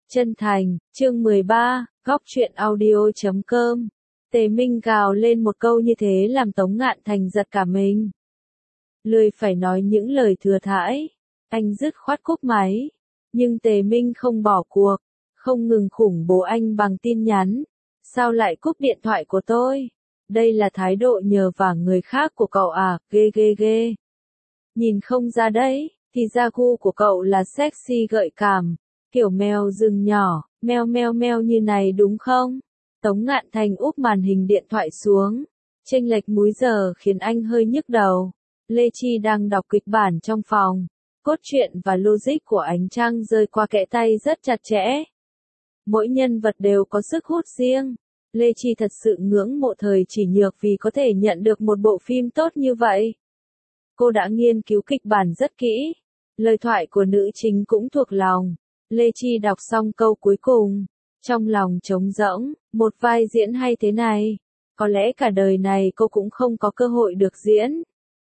Chân thành, chương 13, góc truyện audio.com. Tề Minh gào lên một câu như thế làm Tống Ngạn Thành giật cả mình. Lười phải nói những lời thừa thãi, anh dứt khoát cúp máy. Nhưng Tề Minh không bỏ cuộc, không ngừng khủng bố anh bằng tin nhắn. Sao lại cúp điện thoại của tôi? Đây là thái độ nhờ vả người khác của cậu à, ghê ghê ghê. Nhìn không ra đấy, thì ra gu của cậu là sexy gợi cảm, kiểu mèo rừng nhỏ, meo meo meo như này đúng không? Tống Ngạn Thành úp màn hình điện thoại xuống, chênh lệch múi giờ khiến anh hơi nhức đầu. Lê Chi đang đọc kịch bản trong phòng, cốt truyện và logic của Ánh Trăng rơi qua kẽ tay rất chặt chẽ. Mỗi nhân vật đều có sức hút riêng. Lê Chi thật sự ngưỡng mộ Thời Chỉ Nhược vì có thể nhận được một bộ phim tốt như vậy. Cô đã nghiên cứu kịch bản rất kỹ, lời thoại của nữ chính cũng thuộc lòng. Lê Chi đọc xong câu cuối cùng, trong lòng trống rỗng, một vai diễn hay thế này, có lẽ cả đời này cô cũng không có cơ hội được diễn.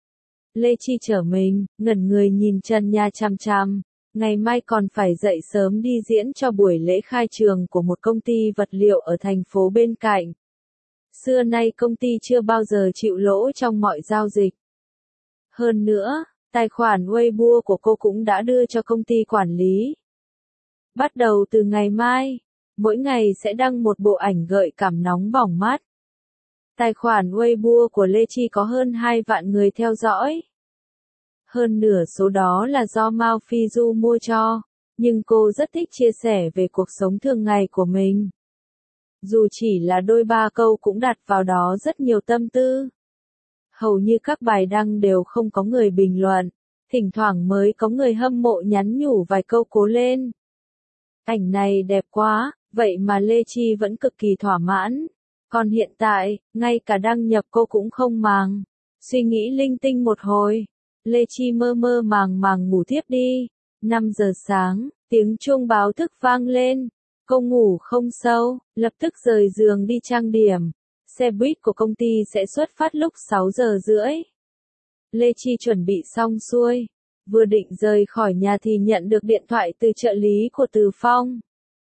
Lê Chi trở mình, ngẩn người nhìn Trần Nha chằm chằm, ngày mai còn phải dậy sớm đi diễn cho buổi lễ khai trường của một công ty vật liệu ở thành phố bên cạnh. Xưa nay công ty chưa bao giờ chịu lỗ trong mọi giao dịch. Hơn nữa, tài khoản Weibo của cô cũng đã đưa cho công ty quản lý. Bắt đầu từ ngày mai, mỗi ngày sẽ đăng một bộ ảnh gợi cảm nóng bỏng mắt. Tài khoản Weibo của Lê Chi có hơn 2 vạn người theo dõi. Hơn nửa số đó là do Mao Phi Du mua cho, nhưng cô rất thích chia sẻ về cuộc sống thường ngày của mình. Dù chỉ là đôi ba câu cũng đặt vào đó rất nhiều tâm tư. Hầu như các bài đăng đều không có người bình luận, thỉnh thoảng mới có người hâm mộ nhắn nhủ vài câu cố lên. Ảnh này đẹp quá, vậy mà Lê Chi vẫn cực kỳ thỏa mãn. Còn hiện tại, ngay cả đăng nhập cô cũng không màng. Suy nghĩ linh tinh một hồi, Lê Chi mơ mơ màng màng ngủ thiếp đi. 5 giờ sáng, tiếng chuông báo thức vang lên. Cô ngủ không sâu, lập tức rời giường đi trang điểm. Xe buýt của công ty sẽ xuất phát lúc 6 giờ rưỡi. Lê Chi chuẩn bị xong xuôi, vừa định rời khỏi nhà thì nhận được điện thoại từ trợ lý của Từ Phong.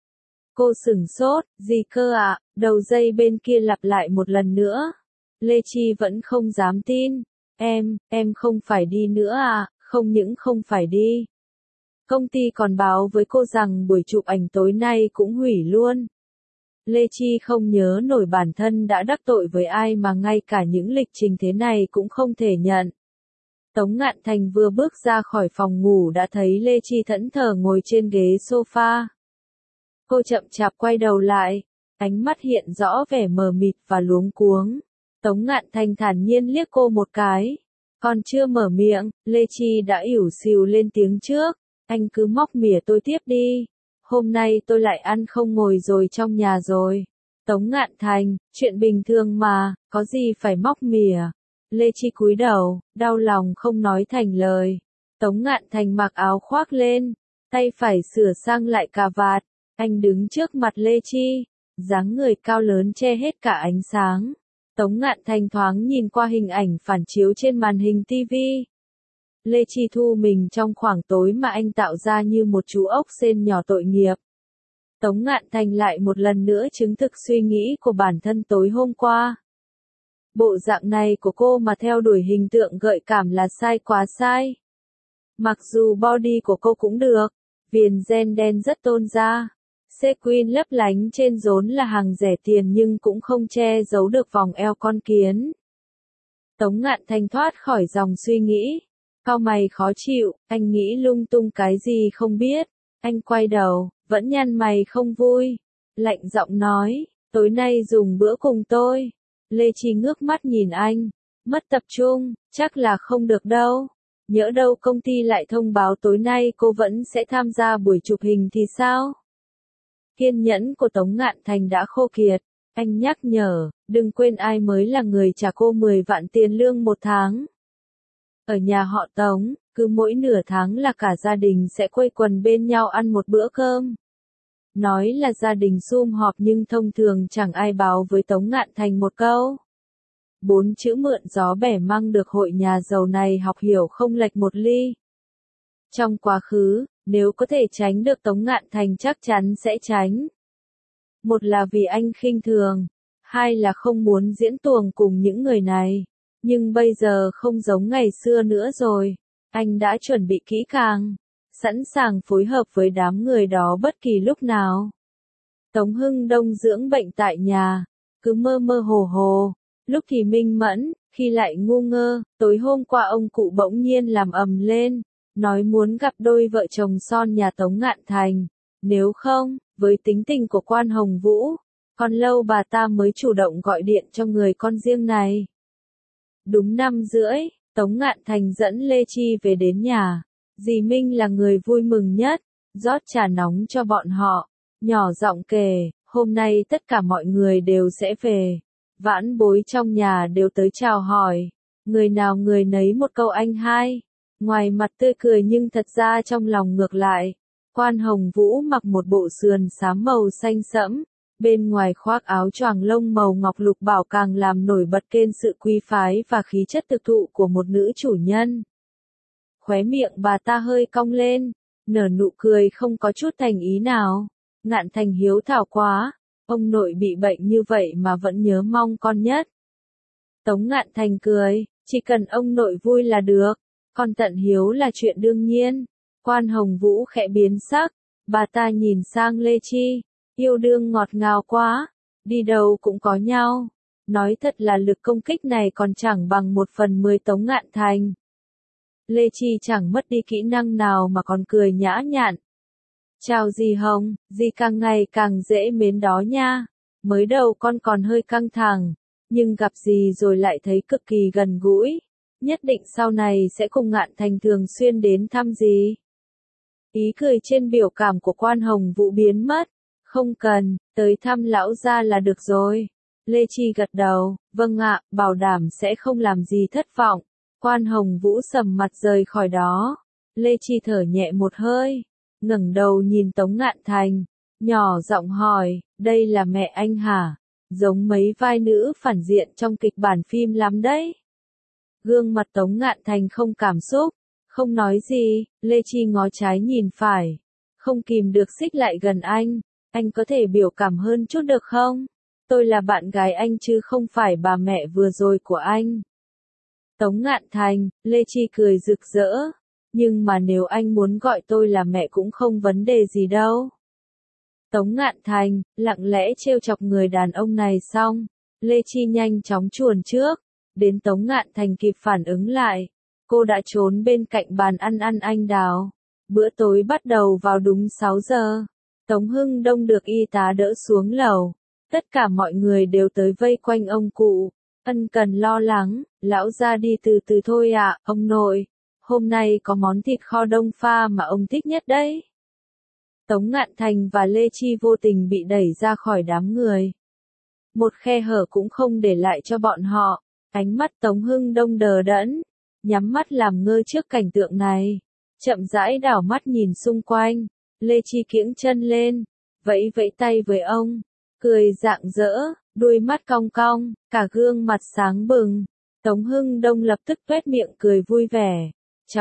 Cô sửng sốt, gì cơ ạ? Đầu dây bên kia lặp lại một lần nữa. Lê Chi vẫn không dám tin. Em không phải đi nữa à? Không những không phải đi. Công ty còn báo với cô rằng buổi chụp ảnh tối nay cũng hủy luôn. Lê Chi không nhớ nổi bản thân đã đắc tội với ai mà ngay cả những lịch trình thế này cũng không thể nhận. Tống Ngạn Thành vừa bước ra khỏi phòng ngủ đã thấy Lê Chi thẫn thờ ngồi trên ghế sofa. Cô chậm chạp quay đầu lại, ánh mắt hiện rõ vẻ mờ mịt và luống cuống. Tống Ngạn Thành thản nhiên liếc cô một cái. Còn chưa mở miệng, Lê Chi đã ỉu xìu lên tiếng trước. Anh cứ móc mỉa tôi tiếp đi. Hôm nay tôi lại ăn không ngồi rồi trong nhà rồi. Tống Ngạn Thành, chuyện bình thường mà, có gì phải móc mỉa. Lê Chi cúi đầu, đau lòng không nói thành lời. Tống Ngạn Thành mặc áo khoác lên, tay phải sửa sang lại cà vạt. Anh đứng trước mặt Lê Chi, dáng người cao lớn che hết cả ánh sáng. Tống Ngạn Thành thoáng nhìn qua hình ảnh phản chiếu trên màn hình TV. Lê Chi thu mình trong khoảng tối mà anh tạo ra như một chú ốc sên nhỏ tội nghiệp. Tống Ngạn Thành lại một lần nữa chứng thực suy nghĩ của bản thân tối hôm qua. Bộ dạng này của cô mà theo đuổi hình tượng gợi cảm là sai quá sai. Mặc dù body của cô cũng được, viền gen đen rất tôn da. Sequin lấp lánh trên rốn là hàng rẻ tiền nhưng cũng không che giấu được vòng eo con kiến. Tống Ngạn Thành thoát khỏi dòng suy nghĩ. Cau mày khó chịu, anh nghĩ lung tung cái gì không biết. Anh quay đầu, vẫn nhăn mày không vui. Lạnh giọng nói, tối nay dùng bữa cùng tôi. Lê Chi ngước mắt nhìn anh. Mất tập trung, chắc là không được đâu. Nhỡ đâu công ty lại thông báo tối nay cô vẫn sẽ tham gia buổi chụp hình thì sao? Kiên nhẫn của Tống Ngạn Thành đã khô kiệt. Anh nhắc nhở, đừng quên ai mới là người trả cô 10 vạn tiền lương một tháng. Ở nhà họ Tống, cứ mỗi nửa tháng là cả gia đình sẽ quây quần bên nhau ăn một bữa cơm. Nói là gia đình sum họp nhưng thông thường chẳng ai báo với Tống Ngạn Thành một câu. 4 chữ mượn gió bẻ măng được hội nhà giàu này học hiểu không lệch một ly. Trong quá khứ, nếu có thể tránh được Tống Ngạn Thành chắc chắn sẽ tránh. Một là vì anh khinh thường, hai là không muốn diễn tuồng cùng những người này. Nhưng bây giờ không giống ngày xưa nữa rồi. Anh đã chuẩn bị kỹ càng, sẵn sàng phối hợp với đám người đó bất kỳ lúc nào. Tống Hưng Đông dưỡng bệnh tại nhà, cứ mơ mơ hồ hồ, lúc thì minh mẫn, khi lại ngu ngơ. Tối hôm qua ông cụ bỗng nhiên làm ầm lên, nói muốn gặp đôi vợ chồng son nhà Tống Ngạn Thành. Nếu không, với tính tình của Quan Hồng Vũ, còn lâu bà ta mới chủ động gọi điện cho người con riêng này. Đúng 5:30, Tống Ngạn Thành dẫn Lê Chi về đến nhà. Dì Minh là người vui mừng nhất, rót trà nóng cho bọn họ, nhỏ giọng kể, hôm nay tất cả mọi người đều sẽ về. Vãn bối trong nhà đều tới chào hỏi, người nào người nấy một câu anh hai. Ngoài mặt tươi cười nhưng thật ra trong lòng ngược lại. Quan Hồng Vũ mặc một bộ sườn xám màu xanh sẫm, bên ngoài khoác áo choàng lông màu ngọc lục bảo càng làm nổi bật lên sự quý phái và khí chất thực thụ của một nữ chủ nhân. Khóe miệng bà ta hơi cong lên, nở nụ cười không có chút thành ý nào. Ngạn Thành hiếu thảo quá, ông nội bị bệnh như vậy mà vẫn nhớ mong con nhất. Tống Ngạn Thành cười, chỉ cần ông nội vui là được, con tận hiếu là chuyện đương nhiên. Quan Hồng Vũ khẽ biến sắc, bà ta nhìn sang Lê Chi, yêu đương ngọt ngào quá, đi đâu cũng có nhau. Nói thật là lực công kích này còn chẳng bằng 1/10 Tống Ngạn Thành. Lê Chi chẳng mất đi kỹ năng nào mà còn cười nhã nhặn. Chào dì Hồng, dì càng ngày càng dễ mến đó nha. Mới đầu con còn hơi căng thẳng, nhưng gặp dì rồi lại thấy cực kỳ gần gũi. Nhất định sau này sẽ cùng Ngạn Thành thường xuyên đến thăm dì. Ý cười trên biểu cảm của Quan Hồng Vũ biến mất. Không cần, tới thăm lão gia là được rồi. Lê Chi gật đầu, vâng ạ, bảo đảm sẽ không làm gì thất vọng. Quan Hồng Vũ sầm mặt rời khỏi đó. Lê Chi thở nhẹ một hơi, ngẩng đầu nhìn Tống Ngạn Thành, nhỏ giọng hỏi, đây là mẹ anh hả? Giống mấy vai nữ phản diện trong kịch bản phim lắm đấy. Gương mặt Tống Ngạn Thành không cảm xúc, không nói gì. Lê Chi ngó trái nhìn phải, không kìm được xích lại gần anh. Anh có thể biểu cảm hơn chút được không? Tôi là bạn gái anh chứ không phải bà mẹ vừa rồi của anh. Tống Ngạn Thành, Lê Chi cười rực rỡ. Nhưng mà nếu anh muốn gọi tôi là mẹ cũng không vấn đề gì đâu. Tống Ngạn Thành, lặng lẽ trêu chọc người đàn ông này xong. Lê Chi nhanh chóng chuồn trước. Đến Tống Ngạn Thành kịp phản ứng lại. Cô đã trốn bên cạnh bàn ăn anh đào. Bữa tối bắt đầu vào đúng 6 giờ. Tống Hưng Đông được y tá đỡ xuống lầu. Tất cả mọi người đều tới vây quanh ông cụ. Ân cần lo lắng, lão ra đi từ từ thôi ạ, ông nội. Hôm nay có món thịt kho đông pha mà ông thích nhất đấy. Tống Ngạn Thành và Lê Chi vô tình bị đẩy ra khỏi đám người. Một khe hở cũng không để lại cho bọn họ. Ánh mắt Tống Hưng Đông đờ đẫn, nhắm mắt làm ngơ trước cảnh tượng này. Chậm rãi đảo mắt nhìn xung quanh. Lê Chi kiễng chân lên, vẫy vẫy tay với ông, cười rạng rỡ, đuôi mắt cong cong, cả gương mặt sáng bừng. Tống Hưng Đông lập tức tuét miệng cười vui vẻ.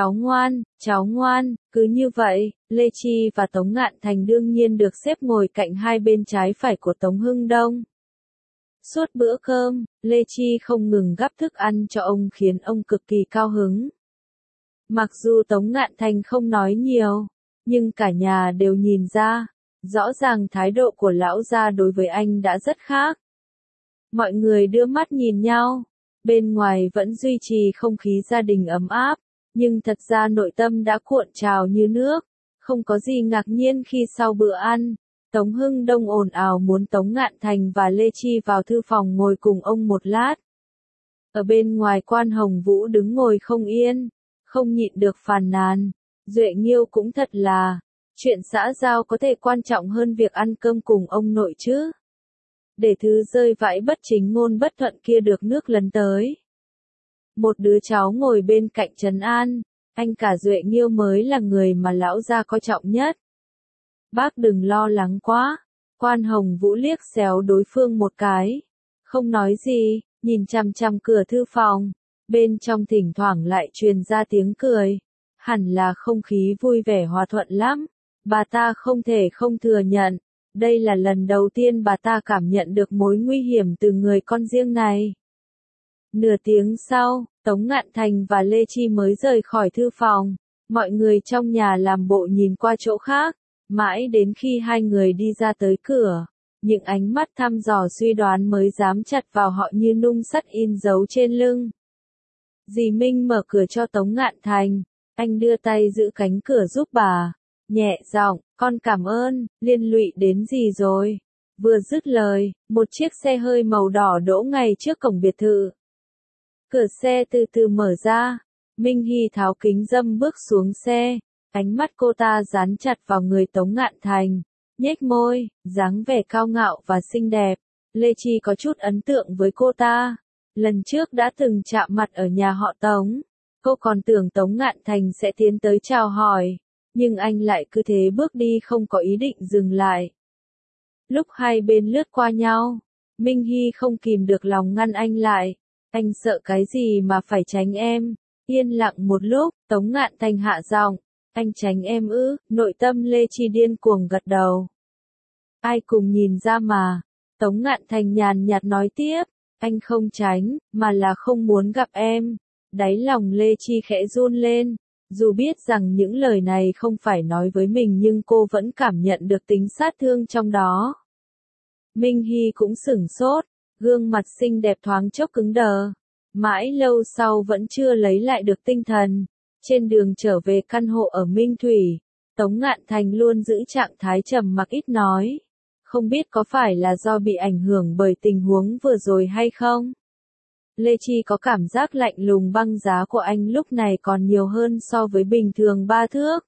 Cháu ngoan, cứ như vậy. Lê Chi và Tống Ngạn Thành đương nhiên được xếp ngồi cạnh hai bên trái phải của Tống Hưng Đông. Suốt bữa cơm, Lê Chi không ngừng gắp thức ăn cho ông khiến ông cực kỳ cao hứng. Mặc dù Tống Ngạn Thành không nói nhiều, nhưng cả nhà đều nhìn ra, rõ ràng thái độ của lão gia đối với anh đã rất khác. Mọi người đưa mắt nhìn nhau, bên ngoài vẫn duy trì không khí gia đình ấm áp, nhưng thật ra nội tâm đã cuộn trào như nước. Không có gì ngạc nhiên khi sau bữa ăn, Tống Hưng Đông ồn ào muốn Tống Ngạn Thành và Lê Chi vào thư phòng ngồi cùng ông một lát. Ở bên ngoài Quan Hồng Vũ đứng ngồi không yên, không nhịn được phàn nàn. Duệ Nghiêu cũng thật là, chuyện xã giao có thể quan trọng hơn việc ăn cơm cùng ông nội chứ. Để thứ rơi vãi bất chính ngôn bất thuận kia được nước lấn tới. Một đứa cháu ngồi bên cạnh trấn an, anh cả Duệ Nghiêu mới là người mà lão gia coi trọng nhất. Bác đừng lo lắng quá. Quan Hồng Vũ liếc xéo đối phương một cái, không nói gì, nhìn chằm chằm cửa thư phòng. Bên trong thỉnh thoảng lại truyền ra tiếng cười. hẳn là không khí vui vẻ hòa thuận lắm. Bà ta không thể không thừa nhận, đây là lần đầu tiên bà ta cảm nhận được mối nguy hiểm từ người con riêng này. Nửa tiếng sau, Tống Ngạn Thành và Lê Chi mới rời khỏi thư phòng, mọi người trong nhà làm bộ nhìn qua chỗ khác, mãi đến khi hai người đi ra tới cửa, những ánh mắt thăm dò suy đoán mới dám chặt vào họ như nung sắt in dấu trên lưng. Dì Minh mở cửa cho Tống Ngạn Thành, anh đưa tay giữ cánh cửa giúp bà, nhẹ giọng, con cảm ơn, liên lụy đến gì rồi? Vừa dứt lời, một chiếc xe hơi màu đỏ đỗ ngay trước cổng biệt thự. Cửa xe từ từ mở ra, Minh Hy tháo kính râm bước xuống xe, ánh mắt cô ta dán chặt vào người Tống Ngạn Thành, nhếch môi, dáng vẻ cao ngạo và xinh đẹp. Lê Chi có chút ấn tượng với cô ta, lần trước đã từng chạm mặt ở nhà họ Tống, cô còn tưởng Tống Ngạn Thành sẽ tiến tới chào hỏi, nhưng anh lại cứ thế bước đi không có ý định dừng lại. Lúc hai bên lướt qua nhau, Minh Hy không kìm được lòng ngăn anh lại. Anh sợ cái gì mà phải tránh em? Yên lặng một lúc, Tống Ngạn Thành hạ giọng, anh tránh em ư? Nội tâm Lê Chi điên cuồng gật đầu. Ai cùng nhìn ra mà. Tống Ngạn Thành nhàn nhạt nói tiếp, anh không tránh, mà là không muốn gặp em. Đáy lòng Lê Chi khẽ run lên, dù biết rằng những lời này không phải nói với mình nhưng cô vẫn cảm nhận được tính sát thương trong đó. Minh Hy cũng sửng sốt. Gương mặt xinh đẹp thoáng chốc cứng đờ, mãi lâu sau vẫn chưa lấy lại được tinh thần. Trên đường trở về căn hộ ở Minh Thủy, Tống Ngạn Thành luôn giữ trạng thái trầm mặc ít nói. Không biết có phải là do bị ảnh hưởng bởi tình huống vừa rồi hay không? Lê Chi có cảm giác lạnh lùng băng giá của anh lúc này còn nhiều hơn so với bình thường 3 thước.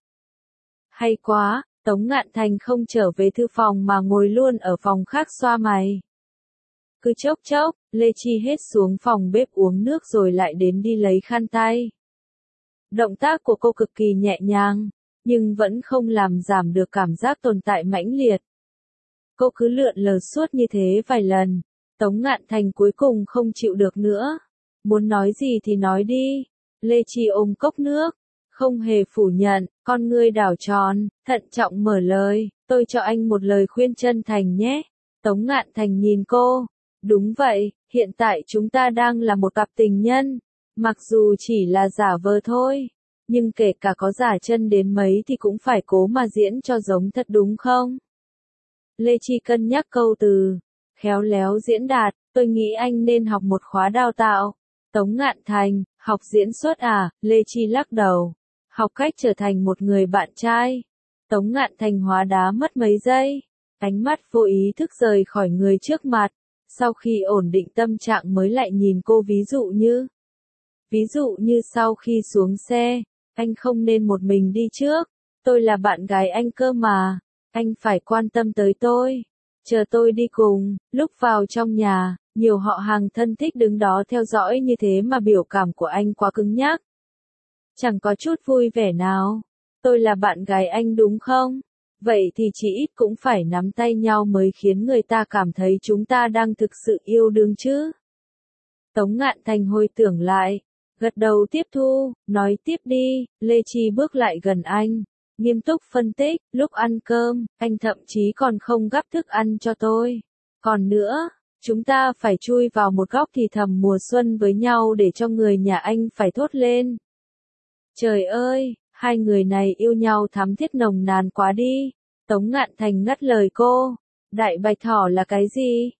Hay quá, Tống Ngạn Thành không trở về thư phòng mà ngồi luôn ở phòng khác xoa mày. Cứ chốc chốc, Lê Chi hết xuống phòng bếp uống nước rồi lại đến đi lấy khăn tay. Động tác của cô cực kỳ nhẹ nhàng, nhưng vẫn không làm giảm được cảm giác tồn tại mãnh liệt. Cô cứ lượn lờ suốt như thế vài lần, Tống Ngạn Thành cuối cùng không chịu được nữa. Muốn nói gì thì nói đi. Lê Chi ôm cốc nước, không hề phủ nhận, con ngươi đảo tròn, thận trọng mở lời, tôi cho anh một lời khuyên chân thành nhé. Tống Ngạn Thành nhìn cô. Đúng vậy, hiện tại chúng ta đang là một cặp tình nhân, mặc dù chỉ là giả vờ thôi, nhưng kể cả có giả chân đến mấy thì cũng phải cố mà diễn cho giống thật đúng không? Lê Chi cân nhắc câu từ, khéo léo diễn đạt, tôi nghĩ anh nên học một khóa đào tạo. Tống Ngạn Thành, học diễn xuất à? Lê Chi lắc đầu, học cách trở thành một người bạn trai. Tống Ngạn Thành hóa đá mất mấy giây, ánh mắt vô ý thức rời khỏi người trước mặt. Sau khi ổn định tâm trạng mới lại nhìn cô ví dụ như sau khi xuống xe, anh không nên một mình đi trước, tôi là bạn gái anh cơ mà, anh phải quan tâm tới tôi, chờ tôi đi cùng. Lúc vào trong nhà, nhiều họ hàng thân thích đứng đó theo dõi như thế mà biểu cảm của anh quá cứng nhắc. Chẳng có chút vui vẻ nào, tôi là bạn gái anh đúng không? Vậy thì chỉ ít cũng phải nắm tay nhau mới khiến người ta cảm thấy chúng ta đang thực sự yêu đương chứ. Tống Ngạn Thành hồi tưởng lại, gật đầu tiếp thu, nói tiếp đi. Lê Chi bước lại gần anh, nghiêm túc phân tích, lúc ăn cơm, anh thậm chí còn không gắp thức ăn cho tôi. Còn nữa, chúng ta phải chui vào một góc thì thầm mùa xuân với nhau để cho người nhà anh phải thốt lên. Trời ơi! Hai người này yêu nhau thắm thiết nồng nàn quá đi. Tống Ngạn Thành ngắt lời cô. Đại bạch thỏ là cái gì?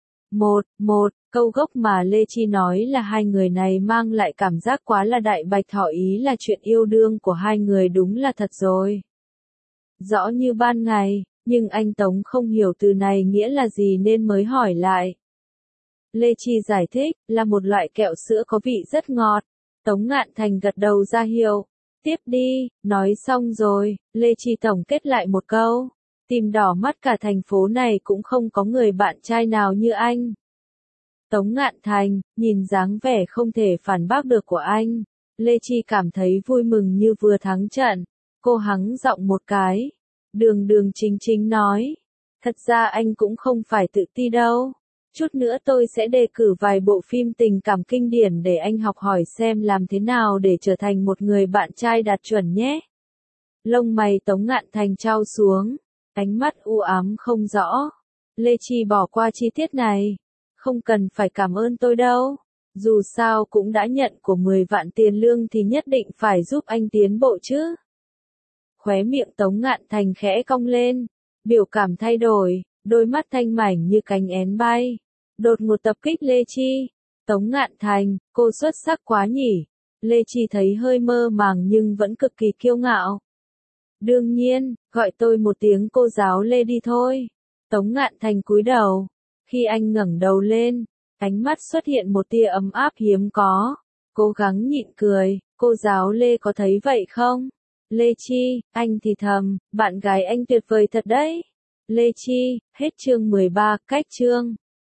Câu gốc mà Lê Chi nói là hai người này mang lại cảm giác quá là đại bạch thỏ, ý là chuyện yêu đương của hai người đúng là thật rồi. Rõ như ban ngày, nhưng anh Tống không hiểu từ này nghĩa là gì nên mới hỏi lại. Lê Chi giải thích, là một loại kẹo sữa có vị rất ngọt. Tống Ngạn Thành gật đầu ra hiệu. Tiếp đi, nói xong rồi, Lê Chi tổng kết lại một câu. Tìm đỏ mắt cả thành phố này cũng không có người bạn trai nào như anh. Tống Ngạn Thành, nhìn dáng vẻ không thể phản bác được của anh. Lê Chi cảm thấy vui mừng như vừa thắng trận. Cô hắng giọng một cái. Đường chính nói. Thật ra anh cũng không phải tự ti đâu. Chút nữa tôi sẽ đề cử vài bộ phim tình cảm kinh điển để anh học hỏi xem làm thế nào để trở thành một người bạn trai đạt chuẩn nhé. Lông mày Tống Ngạn Thành trao xuống, ánh mắt u ám không rõ. Lê Chi bỏ qua chi tiết này. Không cần phải cảm ơn tôi đâu. Dù sao cũng đã nhận của 10 vạn tiền lương thì nhất định phải giúp anh tiến bộ chứ. Khóe miệng Tống Ngạn Thành khẽ cong lên, biểu cảm thay đổi, đôi mắt thanh mảnh như cánh én bay. Đột ngột tập kích Lê Chi. Tống Ngạn Thành, cô xuất sắc quá nhỉ. Lê Chi thấy hơi mơ màng nhưng vẫn cực kỳ kiêu ngạo. Đương nhiên, gọi tôi một tiếng cô giáo Lê đi thôi. Tống Ngạn Thành cúi đầu. Khi anh ngẩng đầu lên, ánh mắt xuất hiện một tia ấm áp hiếm có. Cố gắng nhịn cười, cô giáo Lê có thấy vậy không? Lê Chi, anh thì thầm, bạn gái anh tuyệt vời thật đấy. Lê Chi, hết chương 13, cách chương.